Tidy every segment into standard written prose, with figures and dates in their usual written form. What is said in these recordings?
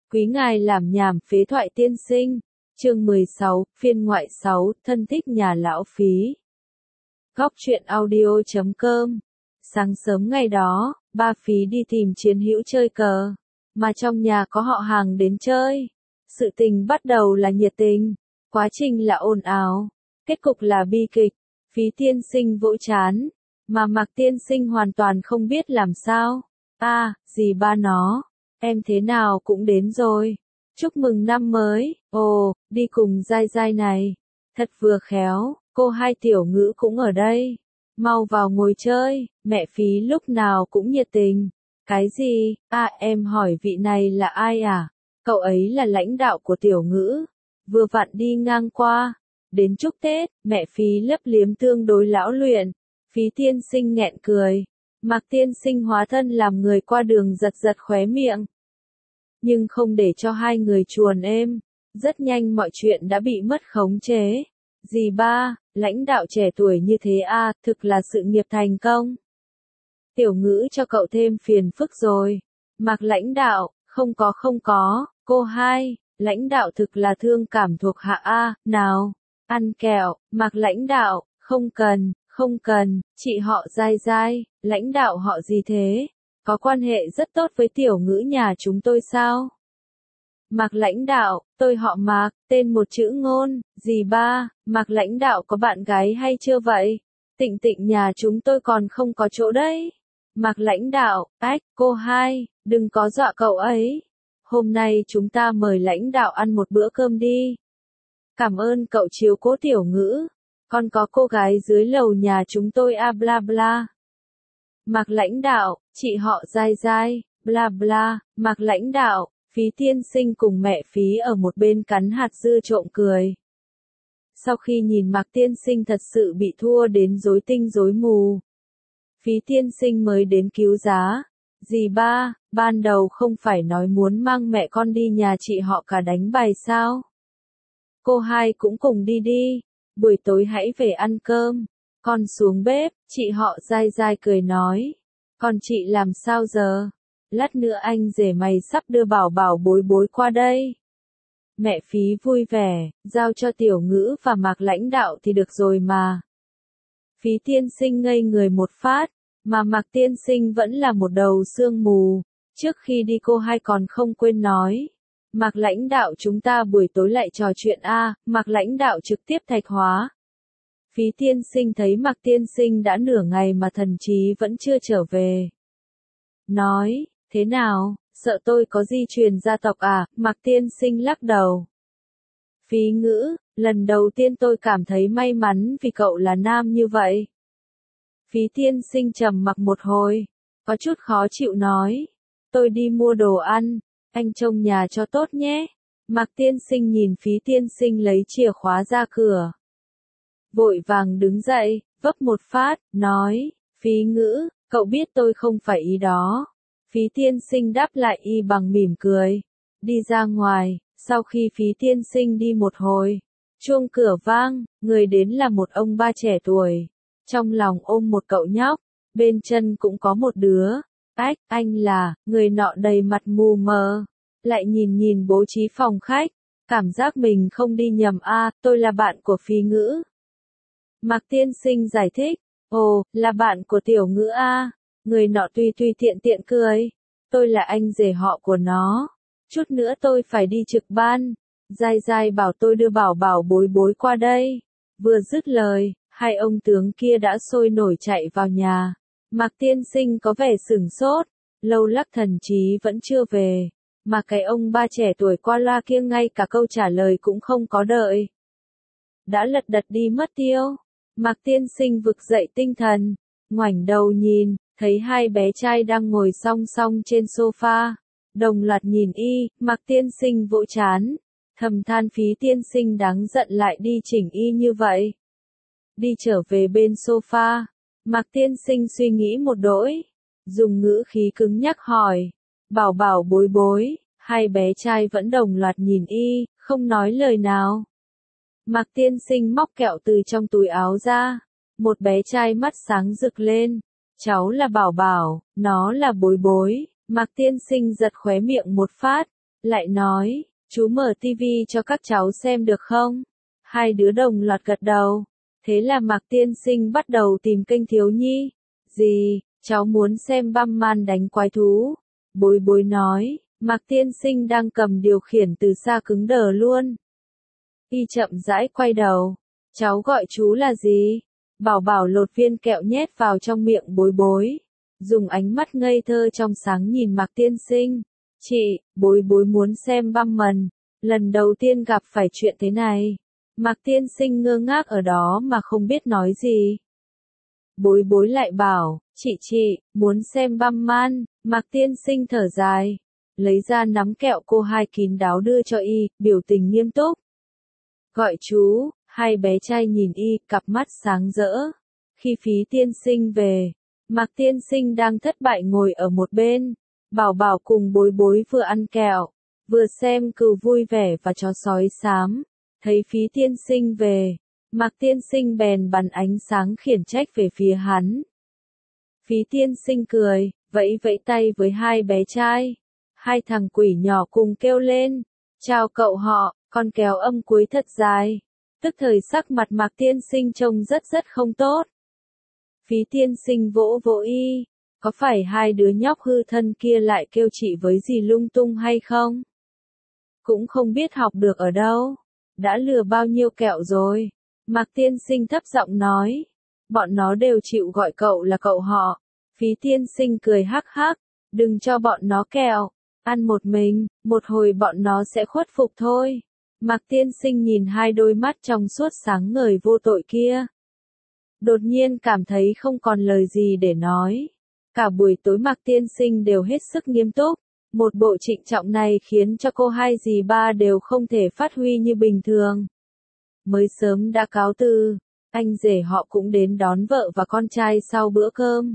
Quý ngài làm nhảm phế thoại tiên sinh. Chương 16, phiên ngoại 6, thân thích nhà lão Phí. Góc truyện audio.com. Sáng sớm ngày đó, ba Phí đi tìm chiến hữu chơi cờ, mà trong nhà có họ hàng đến chơi. Sự tình bắt đầu là nhiệt tình, quá trình là ồn ào, kết cục là bi kịch. Phí tiên sinh vỗ chán, mà Mạc tiên sinh hoàn toàn không biết làm sao. Dì ba nó, em thế nào cũng đến rồi. Chúc mừng năm mới, ồ, đi cùng Giai Giai này. Thật vừa khéo, cô hai tiểu ngữ cũng ở đây. Mau vào ngồi chơi, mẹ Phí lúc nào cũng nhiệt tình. Cái gì, em hỏi vị này là ai à? Cậu ấy là lãnh đạo của tiểu ngữ. Vừa vặn đi ngang qua. Đến chúc Tết, mẹ Phí lấp liếm tương đối lão luyện. Phí tiên sinh nghẹn cười. Mạc tiên sinh hóa thân làm người qua đường giật giật khóe miệng. Nhưng không để cho hai người chuồn êm. Rất nhanh mọi chuyện đã bị mất khống chế. Dì ba, lãnh đạo trẻ tuổi như thế thực là sự nghiệp thành công. Tiểu ngữ cho cậu thêm phiền phức rồi. Mạc lãnh đạo, không có, cô hai, lãnh đạo thực là thương cảm thuộc hạ nào. Ăn kẹo, Mạc lãnh đạo, không cần, chị họ Giai Giai, lãnh đạo họ gì thế? Có quan hệ rất tốt với tiểu ngữ nhà chúng tôi sao? Mạc lãnh đạo, tôi họ Mạc, tên một chữ Ngôn. Dì ba, Mạc lãnh đạo có bạn gái hay chưa vậy? Tịnh Tịnh nhà chúng tôi còn không có chỗ đấy. Mạc lãnh đạo, cô hai, đừng có dọa cậu ấy. Hôm nay chúng ta mời lãnh đạo ăn một bữa cơm đi. Cảm ơn cậu chiếu cố tiểu ngữ. Còn có cô gái dưới lầu nhà chúng tôi bla bla. Mạc lãnh đạo, chị họ Giai Giai, bla bla. Mạc lãnh đạo, Phí tiên sinh cùng mẹ Phí ở một bên cắn hạt dưa trộm cười. Sau khi nhìn Mạc tiên sinh thật sự bị thua đến rối tinh rối mù, Phí tiên sinh mới đến cứu giá. Dì ba, ban đầu không phải nói muốn mang mẹ con đi nhà chị họ cả đánh bài sao? Cô hai cũng cùng đi. Buổi tối hãy về ăn cơm. Con xuống bếp, chị họ Giai Giai cười nói. Còn chị làm sao giờ? Lát nữa anh rể mày sắp đưa bảo bảo bối bối qua đây. Mẹ Phí vui vẻ, giao cho tiểu ngữ và Mạc lãnh đạo thì được rồi mà. Phí tiên sinh ngây người một phát, mà Mạc tiên sinh vẫn là một đầu sương mù. Trước khi đi cô hai còn không quên nói. Mạc lãnh đạo chúng ta buổi tối lại trò chuyện Mạc lãnh đạo trực tiếp thạch hóa. Phí tiên sinh thấy Mạc tiên sinh đã nửa ngày mà thần trí vẫn chưa trở về. Nói, thế nào, sợ tôi có di truyền gia tộc Mạc tiên sinh lắc đầu. Phí ngữ, lần đầu tiên tôi cảm thấy may mắn vì cậu là nam như vậy. Phí tiên sinh trầm mặc một hồi, có chút khó chịu nói. Tôi đi mua đồ ăn, anh trông nhà cho tốt nhé. Mạc tiên sinh nhìn Phí tiên sinh lấy chìa khóa ra cửa. Vội vàng đứng dậy, vấp một phát, nói, Phí ngữ, cậu biết tôi không phải ý đó. Phí tiên sinh đáp lại bằng mỉm cười. Đi ra ngoài, sau khi Phí tiên sinh đi một hồi, chuông cửa vang, người đến là một ông ba trẻ tuổi. Trong lòng ôm một cậu nhóc, bên chân cũng có một đứa. Anh là, người nọ đầy mặt mù mờ. Lại nhìn bố trí phòng khách, cảm giác mình không đi nhầm tôi là bạn của Phí ngữ. Mạc tiên sinh giải thích, ồ, là bạn của tiểu ngữ Người nọ tùy tiện cười. Tôi là anh rể họ của nó. Chút nữa tôi phải đi trực ban. Giai Giai bảo tôi đưa bảo bảo bối bối qua đây. Vừa dứt lời, hai ông tướng kia đã sôi nổi chạy vào nhà. Mạc tiên sinh có vẻ sửng sốt, lâu lắc thần trí vẫn chưa về. Mà cái ông ba trẻ tuổi qua loa kia ngay cả câu trả lời cũng không có đợi. Đã lật đật đi mất tiêu. Mạc tiên sinh vực dậy tinh thần, ngoảnh đầu nhìn, thấy hai bé trai đang ngồi song song trên sofa. Đồng loạt nhìn Mạc tiên sinh vỗ chán, thầm than Phí tiên sinh đáng giận lại đi chỉnh như vậy. Đi trở về bên sofa, Mạc tiên sinh suy nghĩ một đỗi, dùng ngữ khí cứng nhắc hỏi, bảo bảo bối bối, hai bé trai vẫn đồng loạt nhìn không nói lời nào. Mạc tiên sinh móc kẹo từ trong túi áo ra, một bé trai mắt sáng rực lên, cháu là bảo bảo, nó là bối bối. Mạc tiên sinh giật khóe miệng một phát, lại nói, chú mở tivi cho các cháu xem được không? Hai đứa đồng loạt gật đầu. Thế là Mạc Tiên Sinh bắt đầu tìm kênh thiếu nhi. Gì, cháu muốn xem băm man đánh quái thú. Bối bối nói, Mạc Tiên Sinh đang cầm điều khiển từ xa cứng đờ luôn. Y chậm rãi quay đầu. Cháu gọi chú là gì? Bảo Bảo lột viên kẹo nhét vào trong miệng bối bối. Dùng ánh mắt ngây thơ trong sáng nhìn Mạc Tiên Sinh. Chị, bối bối muốn xem băm mần. Lần đầu tiên gặp phải chuyện thế này. Mạc Tiên Sinh ngơ ngác ở đó mà không biết nói gì. Bối bối lại bảo, chị, muốn xem băm man. Mạc Tiên Sinh thở dài. Lấy ra nắm kẹo cô hai kín đáo đưa cho y, biểu tình nghiêm túc. Gọi chú, hai bé trai nhìn y, cặp mắt sáng rỡ. Khi Phí Tiên Sinh về, Mạc Tiên Sinh đang thất bại ngồi ở một bên. Bảo Bảo cùng bối bối vừa ăn kẹo, vừa xem cừu vui vẻ và chó sói xám. Thấy Phí Tiên Sinh về, Mạc Tiên Sinh bèn bắn ánh sáng khiển trách về phía hắn. Phí Tiên Sinh cười, vẫy tay với hai bé trai. Hai thằng quỷ nhỏ cùng kêu lên. Chào cậu họ, con kéo âm cuối thật dài. Tức thời sắc mặt Mạc Tiên Sinh trông rất không tốt. Phí Tiên Sinh vỗ y. Có phải hai đứa nhóc hư thân kia lại kêu chị với gì lung tung hay không? Cũng không biết học được ở đâu. Đã lừa bao nhiêu kẹo rồi. Mạc Tiên Sinh thấp giọng nói. Bọn nó đều chịu gọi cậu là cậu họ. Phí Tiên Sinh cười hắc hắc. Đừng cho bọn nó kẹo. Ăn một mình, một hồi bọn nó sẽ khuất phục thôi. Mạc Tiên Sinh nhìn hai đôi mắt trong suốt sáng ngời vô tội kia. Đột nhiên cảm thấy không còn lời gì để nói. Cả buổi tối Mạc Tiên Sinh đều hết sức nghiêm túc. Một bộ trịnh trọng này khiến cho cô hai dì ba đều không thể phát huy như bình thường. Mới sớm đã cáo từ, anh rể họ cũng đến đón vợ và con trai sau bữa cơm.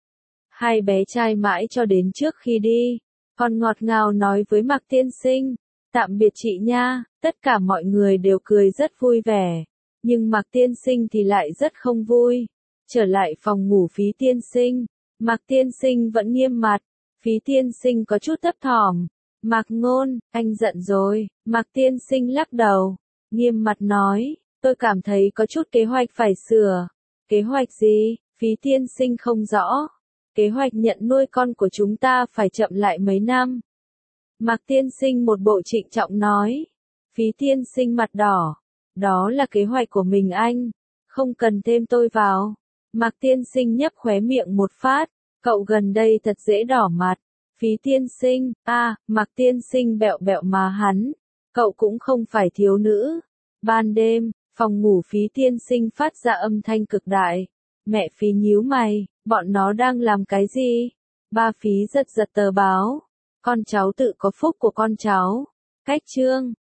Hai bé trai mãi cho đến trước khi đi, còn ngọt ngào nói với Mạc Tiên Sinh, tạm biệt chị nha. Tất cả mọi người đều cười rất vui vẻ, nhưng Mạc Tiên Sinh thì lại rất không vui. Trở lại phòng ngủ Phí Tiên Sinh, Mạc Tiên Sinh vẫn nghiêm mặt. Phí Tiên Sinh có chút thấp thỏm. Mạc Ngôn, anh giận rồi. Mạc Tiên Sinh lắc đầu, nghiêm mặt nói, tôi cảm thấy có chút kế hoạch phải sửa. Kế hoạch gì? Phí Tiên Sinh không rõ. Kế hoạch nhận nuôi con của chúng ta phải chậm lại mấy năm. Mạc Tiên Sinh một bộ trịnh trọng nói. Phí Tiên Sinh mặt đỏ. Đó là kế hoạch của mình anh. Không cần thêm tôi vào. Mạc Tiên Sinh nhấp khóe miệng một phát. Cậu gần đây thật dễ đỏ mặt. Phí Tiên Sinh, Mạc Tiên Sinh bẹo mà hắn. Cậu cũng không phải thiếu nữ. Ban đêm, phòng ngủ Phí Tiên Sinh phát ra âm thanh cực đại. Mẹ Phí nhíu mày, bọn nó đang làm cái gì? Ba Phí giật tờ báo. Con cháu tự có phúc của con cháu. Cách chương.